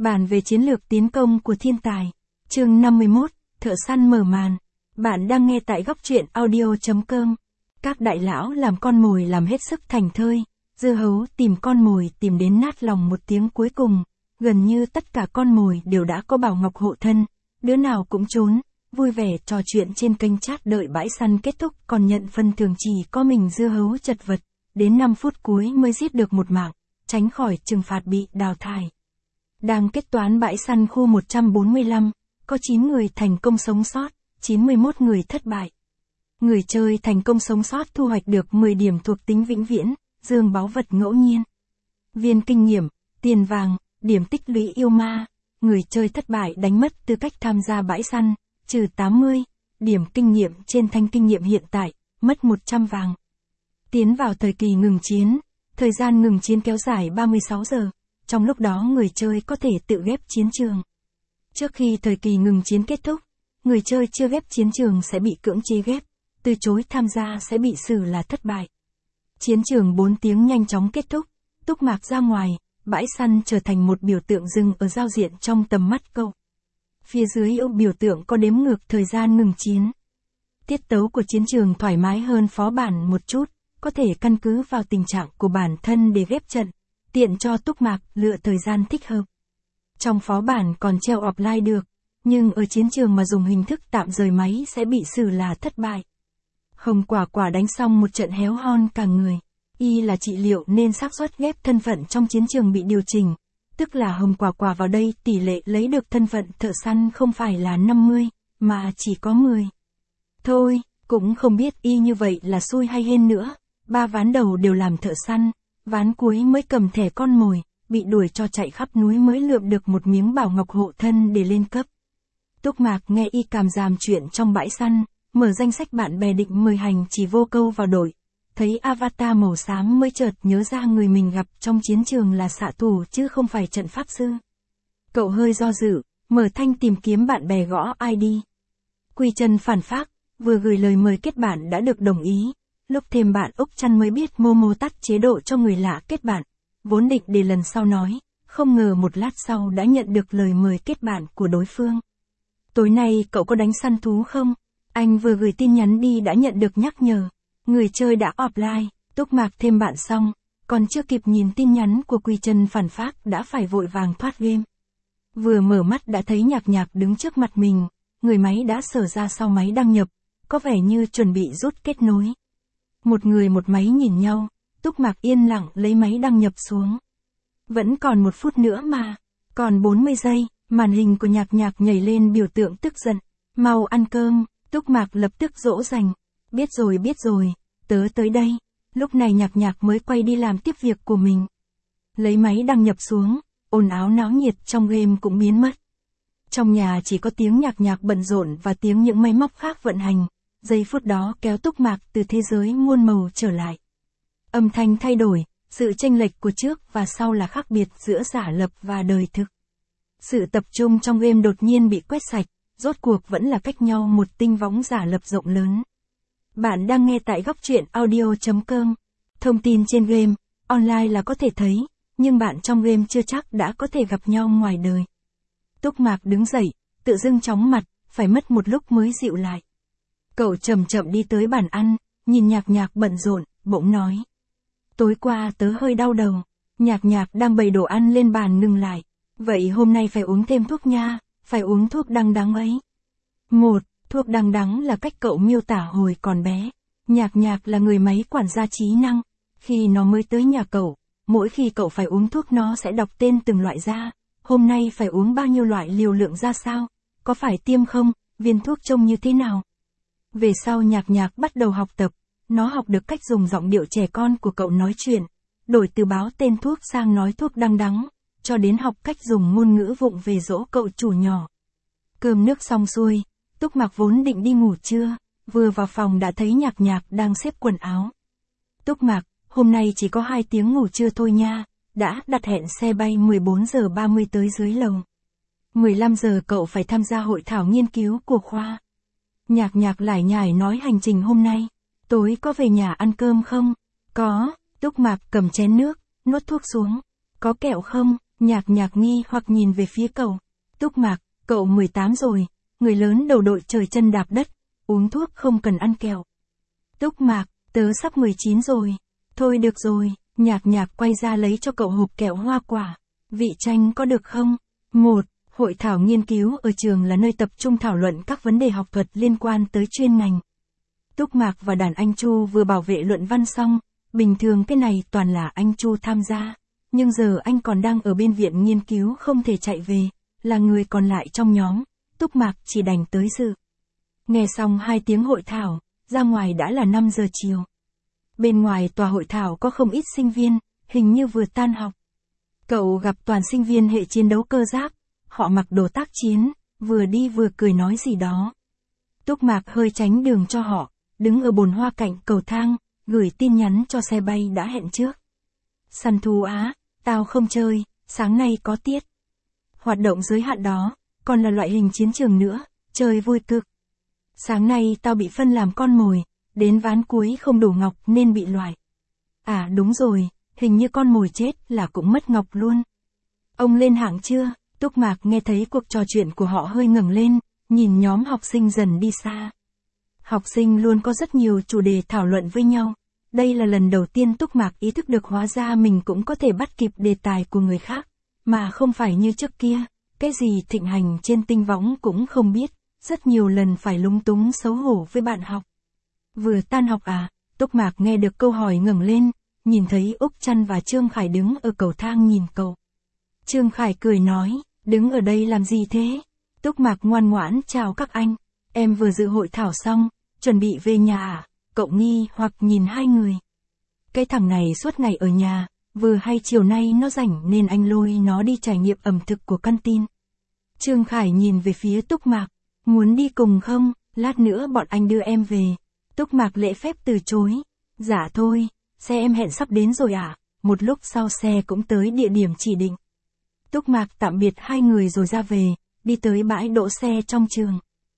Bản về chiến lược tiến công của thiên tài. Chương 51, Thợ săn mở màn. Bạn đang nghe tại góc truyện audio.com. Các đại lão làm con mồi làm hết sức thành thơi. Dưa hấu tìm con mồi tìm đến nát lòng một tiếng cuối cùng. Gần như tất cả con mồi đều đã có Bảo Ngọc hộ thân. Đứa nào cũng trốn, vui vẻ trò chuyện trên kênh chat đợi bãi săn kết thúc, còn nhận phần thưởng chỉ có mình dưa hấu chật vật. Đến 5 phút cuối mới giết được một mạng, tránh khỏi trừng phạt bị đào thải. Đang kết toán bãi săn khu 145, có 9 người thành công sống sót, 91 người thất bại. Người chơi thành công sống sót thu hoạch được 10 điểm thuộc tính vĩnh viễn, dương báu vật ngẫu nhiên, viên kinh nghiệm, tiền vàng, điểm tích lũy yêu ma. Người chơi thất bại đánh mất tư cách tham gia bãi săn, trừ 80 điểm kinh nghiệm trên thanh kinh nghiệm hiện tại, mất 100 vàng. Tiến vào thời kỳ ngừng chiến, thời gian ngừng chiến kéo dài 36 giờ. Trong lúc đó người chơi có thể tự ghép chiến trường. Trước khi thời kỳ ngừng chiến kết thúc, người chơi chưa ghép chiến trường sẽ bị cưỡng chế ghép, từ chối tham gia sẽ bị xử là thất bại. Chiến trường 4 tiếng nhanh chóng kết thúc, túc mạc ra ngoài, bãi săn trở thành một biểu tượng dừng ở giao diện trong tầm mắt cậu. Phía dưới biểu tượng có đếm ngược thời gian ngừng chiến. Tiết tấu của chiến trường thoải mái hơn phó bản một chút, có thể căn cứ vào tình trạng của bản thân để ghép trận, tiện cho túc mạc lựa thời gian thích hợp. Trong phó bản còn treo offline được, nhưng ở chiến trường mà dùng hình thức tạm rời máy sẽ bị xử là thất bại. Hồng Quả Quả đánh xong một trận héo hon cả người. Y là trị liệu nên xác suất ghép thân phận trong chiến trường bị điều chỉnh, tức là Hồng Quả Quả vào đây tỷ lệ lấy được thân phận thợ săn không phải là 50, mà chỉ có 10. Thôi, cũng không biết Y như vậy là xui hay hên nữa, 3 ván đầu đều làm thợ săn, ván cuối mới cầm thẻ con mồi, bị đuổi cho chạy khắp núi mới lượm được một miếng Bảo Ngọc hộ thân để lên cấp. Túc Mạc nghe Y cảm giảm chuyện trong bãi săn, mở danh sách bạn bè định mời hành chỉ vô câu vào đội. Thấy avatar màu xám mới chợt nhớ ra người mình gặp trong chiến trường là xạ thủ chứ không phải trận pháp sư. Cậu hơi do dự, mở thanh tìm kiếm bạn bè gõ ID. Quy Chân phản phác, vừa gửi lời mời kết bạn đã được đồng ý. Lúc thêm bạn Úc Chăn mới biết Momo tắt chế độ cho người lạ kết bạn. Vốn định để lần sau nói, không ngờ một lát sau đã nhận được lời mời kết bạn của đối phương. Tối nay cậu có đánh săn thú không? Anh vừa gửi tin nhắn đi đã nhận được nhắc nhở. Người chơi đã offline, Túc Mạc thêm bạn xong, còn chưa kịp nhìn tin nhắn của Quy Chân phản phác đã phải vội vàng thoát game. Vừa mở mắt đã thấy Nhạc Nhạc đứng trước mặt mình, người máy đã sở ra sau máy đăng nhập, có vẻ như chuẩn bị rút kết nối. Một người một máy nhìn nhau, Túc Mạc yên lặng lấy máy đăng nhập xuống. Vẫn còn 1 phút nữa mà, còn 40 giây, màn hình của Nhạc Nhạc nhảy lên biểu tượng tức giận. Mau ăn cơm, Túc Mạc lập tức dỗ dành. Biết rồi, tớ tới đây. Lúc này Nhạc Nhạc mới quay đi làm tiếp việc của mình. Lấy máy đăng nhập xuống, ồn ào náo nhiệt trong game cũng biến mất. Trong nhà chỉ có tiếng Nhạc Nhạc bận rộn và tiếng những máy móc khác vận hành. Giây phút đó kéo Túc Mạc từ thế giới muôn màu trở lại. Âm thanh thay đổi, sự chênh lệch của trước và sau là khác biệt giữa giả lập và đời thực. Sự tập trung trong game đột nhiên bị quét sạch, rốt cuộc vẫn là cách nhau một tinh võng giả lập rộng lớn. Bạn đang nghe tại góc truyện audio.com. Thông tin trên game, online là có thể thấy, nhưng bạn trong game chưa chắc đã có thể gặp nhau ngoài đời. Túc Mạc đứng dậy, tự dưng chóng mặt, phải mất một lúc mới dịu lại. Cậu chậm chậm đi tới bàn ăn, nhìn Nhạc Nhạc bận rộn, bỗng nói. Tối qua tớ hơi đau đầu. Nhạc Nhạc đang bày đồ ăn lên bàn ngừng lại. Vậy hôm nay phải uống thêm thuốc nha, phải uống thuốc đắng đắng ấy. Thuốc đắng đắng là cách cậu miêu tả hồi còn bé. Nhạc Nhạc là người máy quản gia trí năng. Khi nó mới tới nhà cậu, mỗi khi cậu phải uống thuốc nó sẽ đọc tên từng loại ra. Hôm nay phải uống bao nhiêu loại liều lượng ra sao? Có phải tiêm không? Viên thuốc trông như thế nào? Về sau Nhạc Nhạc bắt đầu học tập. Nó học được cách dùng giọng điệu trẻ con của cậu nói chuyện. Đổi từ báo tên thuốc sang nói thuốc đắng đắng. Cho đến học cách dùng ngôn ngữ vụng về dỗ cậu chủ nhỏ. Cơm nước xong xuôi, Túc Mạc vốn định đi ngủ trưa, vừa vào phòng đã thấy Nhạc Nhạc đang xếp quần áo. Túc Mạc, hôm nay chỉ có 2 tiếng ngủ trưa thôi nha, đã đặt hẹn xe bay 14 giờ 30 tới dưới lầu. 15 giờ cậu phải tham gia hội thảo nghiên cứu của khoa. Nhạc Nhạc lải nhải nói hành trình hôm nay. Tối có về nhà ăn cơm không? Có, Túc Mạc cầm chén nước, nuốt thuốc xuống. Có kẹo không? Nhạc Nhạc nghi hoặc nhìn về phía cậu. Túc Mạc, cậu 18 rồi, người lớn đầu đội trời chân đạp đất, uống thuốc không cần ăn kẹo. Túc Mạc, tớ sắp 19 rồi. Thôi được rồi, Nhạc Nhạc quay ra lấy cho cậu hộp kẹo hoa quả. Vị chanh có được không? 1. Hội thảo nghiên cứu ở trường là nơi tập trung thảo luận các vấn đề học thuật liên quan tới chuyên ngành. Túc Mạc và đàn anh Chu vừa bảo vệ luận văn xong, bình thường cái này toàn là anh Chu tham gia. Nhưng giờ anh còn đang ở bên viện nghiên cứu không thể chạy về, là người còn lại trong nhóm, Túc Mạc chỉ đành tới dự. Nghe xong 2 tiếng hội thảo, ra ngoài đã là 5 giờ chiều. Bên ngoài tòa hội thảo có không ít sinh viên, hình như vừa tan học. Cậu gặp toàn sinh viên hệ chiến đấu cơ giáp, họ mặc đồ tác chiến, vừa đi vừa cười nói gì đó. Túc Mạc hơi tránh đường cho họ, đứng ở bồn hoa cạnh cầu thang, gửi tin nhắn cho xe bay đã hẹn trước. Săn thú á, tao không chơi, sáng nay có tiết. Hoạt động giới hạn đó, còn là loại hình chiến trường nữa, chơi vui cực. Sáng nay tao bị phân làm con mồi, đến ván cuối không đủ ngọc nên bị loại. À đúng rồi, hình như con mồi chết là cũng mất ngọc luôn. Ông lên hạng chưa? Túc Mạc nghe thấy cuộc trò chuyện của họ hơi ngẩng lên, nhìn nhóm học sinh dần đi xa. Học sinh luôn có rất nhiều chủ đề thảo luận với nhau. Đây là lần đầu tiên Túc Mạc ý thức được hóa ra mình cũng có thể bắt kịp đề tài của người khác, mà không phải như trước kia, cái gì thịnh hành trên tinh võng cũng không biết, rất nhiều lần phải lúng túng xấu hổ với bạn học. Vừa tan học à? Túc Mạc nghe được câu hỏi ngẩng lên, nhìn thấy Úc Trăn và Trương Khải đứng ở cầu thang nhìn cậu. Trương Khải cười nói, đứng ở đây làm gì thế? Túc Mạc ngoan ngoãn chào các anh, em vừa dự hội thảo xong, chuẩn bị về nhà à? Cậu nghi hoặc nhìn hai người. Cái thằng này suốt ngày ở nhà, vừa hay chiều nay nó rảnh nên anh lôi nó đi trải nghiệm ẩm thực của căn tin. Trương Khải nhìn về phía Túc Mạc, muốn đi cùng không? Lát nữa bọn anh đưa em về. Túc Mạc lễ phép từ chối. Dạ thôi, xe em hẹn sắp đến rồi à? Một lúc sau xe cũng tới địa điểm chỉ định. Túc Mạc tạm biệt hai người rồi ra về, đi tới bãi đỗ xe trong trường.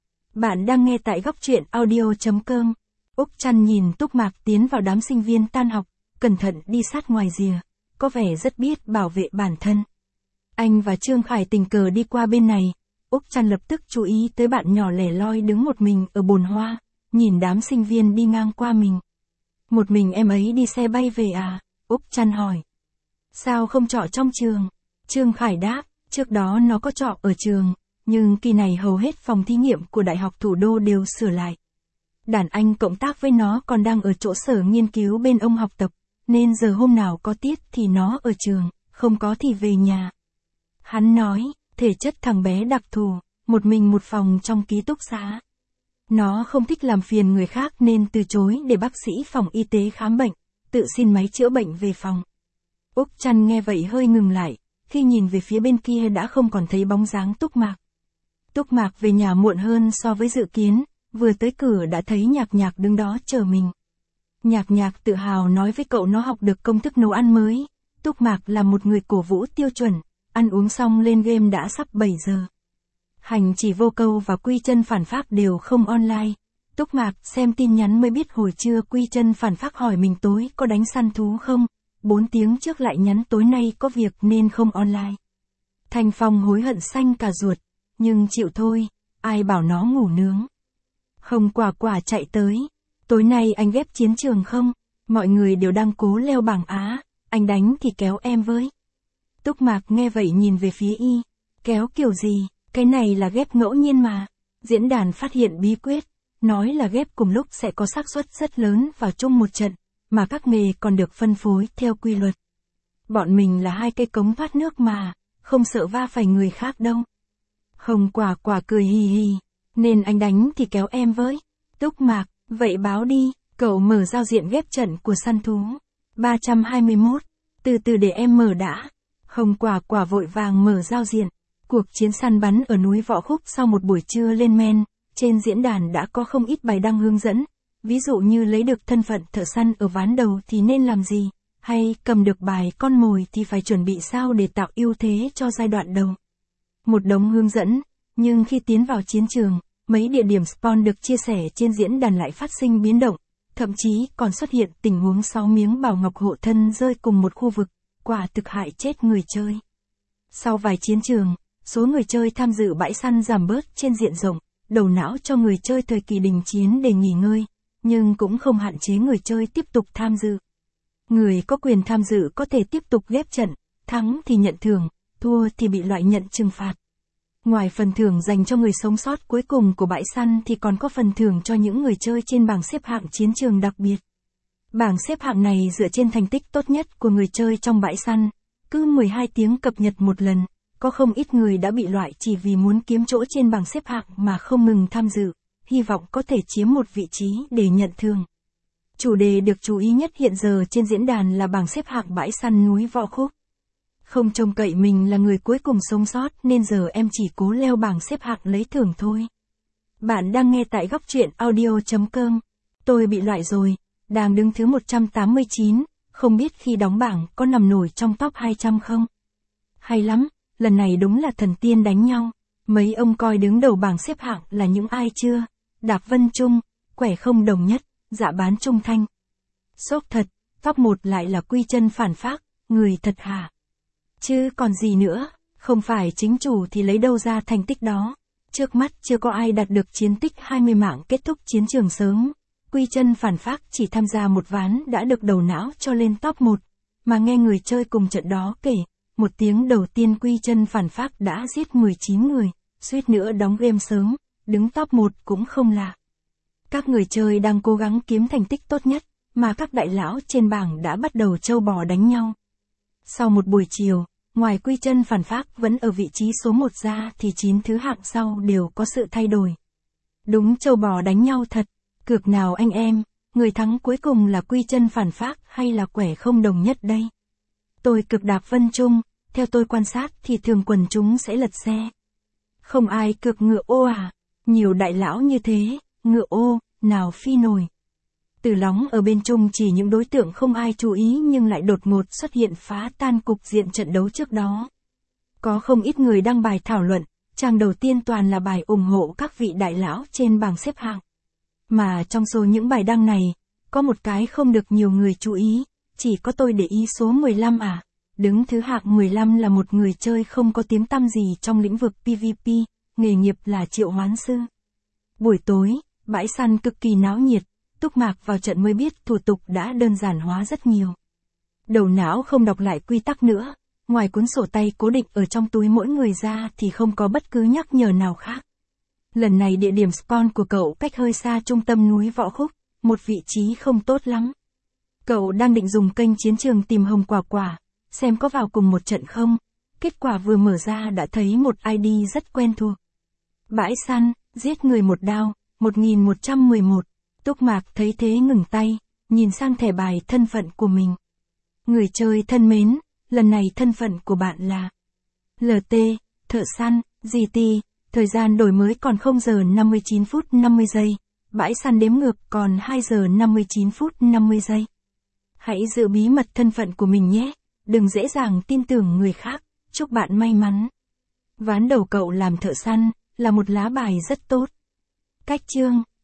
Bạn đang nghe tại góc truyện audio.com. Úc Trăn nhìn Túc Mạc tiến vào đám sinh viên tan học, cẩn thận đi sát ngoài rìa, có vẻ rất biết bảo vệ bản thân. Anh và Trương Khải tình cờ đi qua bên này, Úc Trăn lập tức chú ý tới bạn nhỏ lẻ loi đứng một mình ở bồn hoa, nhìn đám sinh viên đi ngang qua mình. Một mình em ấy đi xe bay về à? Úc Trăn hỏi. Sao không trọ trong trường? Trương Khải đáp, trước đó nó có trọ ở trường, nhưng kỳ này hầu hết phòng thí nghiệm của Đại học Thủ đô đều sửa lại. Đàn anh cộng tác với nó còn đang ở chỗ sở nghiên cứu bên ông học tập, nên giờ hôm nào có tiết thì nó ở trường, không có thì về nhà. Hắn nói, thể chất thằng bé đặc thù, một mình một phòng trong ký túc xá. Nó không thích làm phiền người khác nên từ chối để bác sĩ phòng y tế khám bệnh, tự xin máy chữa bệnh về phòng. Úc Trăn nghe vậy hơi ngừng lại, khi nhìn về phía bên kia đã không còn thấy bóng dáng Túc Mạc. Túc Mạc về nhà muộn hơn so với dự kiến, vừa tới cửa đã thấy Nhạc Nhạc đứng đó chờ mình. Nhạc Nhạc tự hào nói với cậu nó học được công thức nấu ăn mới. Túc Mạc là một người cổ vũ tiêu chuẩn, ăn uống xong lên game đã sắp 7 giờ. Hành chỉ vô câu và quy chân phản phác đều không online. Túc Mạc xem tin nhắn mới biết hồi trưa quy chân phản phác hỏi mình tối có đánh săn thú không, 4 tiếng trước lại nhắn tối nay có việc nên không online. Thành Phong hối hận xanh cả ruột, nhưng chịu thôi, ai bảo nó ngủ nướng. Hồng Quả Quả chạy tới, tối nay anh ghép chiến trường không? Mọi người đều đang cố leo bảng Á, anh đánh thì kéo em với. Túc Mạc nghe vậy nhìn về phía y, kéo kiểu gì, cái này là ghép ngẫu nhiên mà. Diễn đàn phát hiện bí quyết, nói là ghép cùng lúc sẽ có xác suất rất lớn vào chung một trận, mà các nghề còn được phân phối theo quy luật. Bọn mình là 2 cây cống thoát nước mà, không sợ va phải người khác đâu. Hồng Quả Quả cười hì hì, nên anh đánh thì kéo em với. Túc Mạc, vậy báo đi, cậu mở giao diện ghép trận của săn thú. 321, từ từ để em mở đã. Hồng Quả Quả vội vàng mở giao diện. Cuộc chiến săn bắn ở núi Võ Khúc sau một buổi trưa lên men, trên diễn đàn đã có không ít bài đăng hướng dẫn. Ví dụ như lấy được thân phận thợ săn ở ván đầu thì nên làm gì, hay cầm được bài con mồi thì phải chuẩn bị sao để tạo ưu thế cho giai đoạn đầu. Một đống hướng dẫn, nhưng khi tiến vào chiến trường, mấy địa điểm spawn được chia sẻ trên diễn đàn lại phát sinh biến động, thậm chí còn xuất hiện tình huống 6 miếng bảo ngọc hộ thân rơi cùng một khu vực, quả thực hại chết người chơi. Sau vài chiến trường, số người chơi tham dự bãi săn giảm bớt trên diện rộng, đầu não cho người chơi thời kỳ đình chiến để nghỉ ngơi, nhưng cũng không hạn chế người chơi tiếp tục tham dự. Người có quyền tham dự có thể tiếp tục ghép trận, thắng thì nhận thưởng, thua thì bị loại nhận trừng phạt. Ngoài phần thưởng dành cho người sống sót cuối cùng của bãi săn thì còn có phần thưởng cho những người chơi trên bảng xếp hạng chiến trường đặc biệt. Bảng xếp hạng này dựa trên thành tích tốt nhất của người chơi trong bãi săn, cứ 12 tiếng cập nhật một lần, có không ít người đã bị loại chỉ vì muốn kiếm chỗ trên bảng xếp hạng mà không ngừng tham dự, hy vọng có thể chiếm một vị trí để nhận thưởng. Chủ đề được chú ý nhất hiện giờ trên diễn đàn là bảng xếp hạng bãi săn núi Võ Khúc. Không trông cậy mình là người cuối cùng sống sót nên giờ em chỉ cố leo bảng xếp hạng lấy thưởng thôi. Bạn đang nghe tại góc truyện audio.com. Tôi bị loại rồi, đang đứng thứ 189, không biết khi đóng bảng có nằm nổi trong top 200 không? Hay lắm, lần này đúng là thần tiên đánh nhau. Mấy ông coi đứng đầu bảng xếp hạng là những ai chưa? Đạp Vân Trung, Quẻ Không Đồng Nhất, Dạ Bán Trung Thanh. Sốc thật, top 1 lại là Quy Chân Phản Phác, người thật hả? Chứ còn gì nữa, không phải chính chủ thì lấy đâu ra thành tích đó. Trước mắt chưa có ai đạt được chiến tích 20 mạng kết thúc chiến trường sớm. Quy Chân Phản Phác chỉ tham gia một ván đã được đầu não cho lên top 1. Mà nghe người chơi cùng trận đó kể, một tiếng đầu tiên Quy Chân Phản Phác đã giết 19 người, suýt nữa đóng game sớm, đứng top 1 cũng không lạ. Các người chơi đang cố gắng kiếm thành tích tốt nhất, mà các đại lão trên bảng đã bắt đầu trâu bò đánh nhau. Sau một buổi chiều, ngoài Quy Chân Phản Phác vẫn ở vị trí số 1 ra thì 9 thứ hạng sau đều có sự thay đổi. Đúng trâu bò đánh nhau thật, cược nào anh em, người thắng cuối cùng là Quy Chân Phản Phác hay là Quẻ Không Đồng Nhất đây? Tôi cực Đạp Vân Trung, theo tôi quan sát thì thường quần chúng sẽ lật xe. Không ai cược ngựa ô à, nhiều đại lão như thế, ngựa ô, nào phi nổi. Tử Lóng ở bên Trung chỉ những đối tượng không ai chú ý nhưng lại đột ngột xuất hiện phá tan cục diện trận đấu trước đó. Có không ít người đăng bài thảo luận, trang đầu tiên toàn là bài ủng hộ các vị đại lão trên bảng xếp hạng. Mà trong số những bài đăng này, có một cái không được nhiều người chú ý, chỉ có tôi để ý số 15 à. Đứng thứ hạng 15 là một người chơi không có tiếng tăm gì trong lĩnh vực PvP, nghề nghiệp là triệu hoán sư. Buổi tối, bãi săn cực kỳ náo nhiệt, Túc Mạc vào trận mới biết thủ tục đã đơn giản hóa rất nhiều. Đầu não không đọc lại quy tắc nữa, ngoài cuốn sổ tay cố định ở trong túi mỗi người ra thì không có bất cứ nhắc nhở nào khác. Lần này địa điểm spawn của cậu cách hơi xa trung tâm núi Võ Khúc, một vị trí không tốt lắm. Cậu đang định dùng kênh chiến trường tìm Hồng Quả Quả, xem có vào cùng một trận không, kết quả vừa mở ra đã thấy một ID rất quen thuộc. Bãi săn, giết người một đao, 1111. Túc Mạc thấy thế ngừng tay, nhìn sang thẻ bài thân phận của mình. Người chơi thân mến, lần này thân phận của bạn là LT, thợ săn, GT, thời gian đổi mới còn 0 giờ 59 phút 50 giây, bãi săn đếm ngược còn 2 giờ 59 phút 50 giây. Hãy giữ bí mật thân phận của mình nhé, đừng dễ dàng tin tưởng người khác, chúc bạn may mắn. Ván đầu cậu làm thợ săn, là một lá bài rất tốt. Cách chương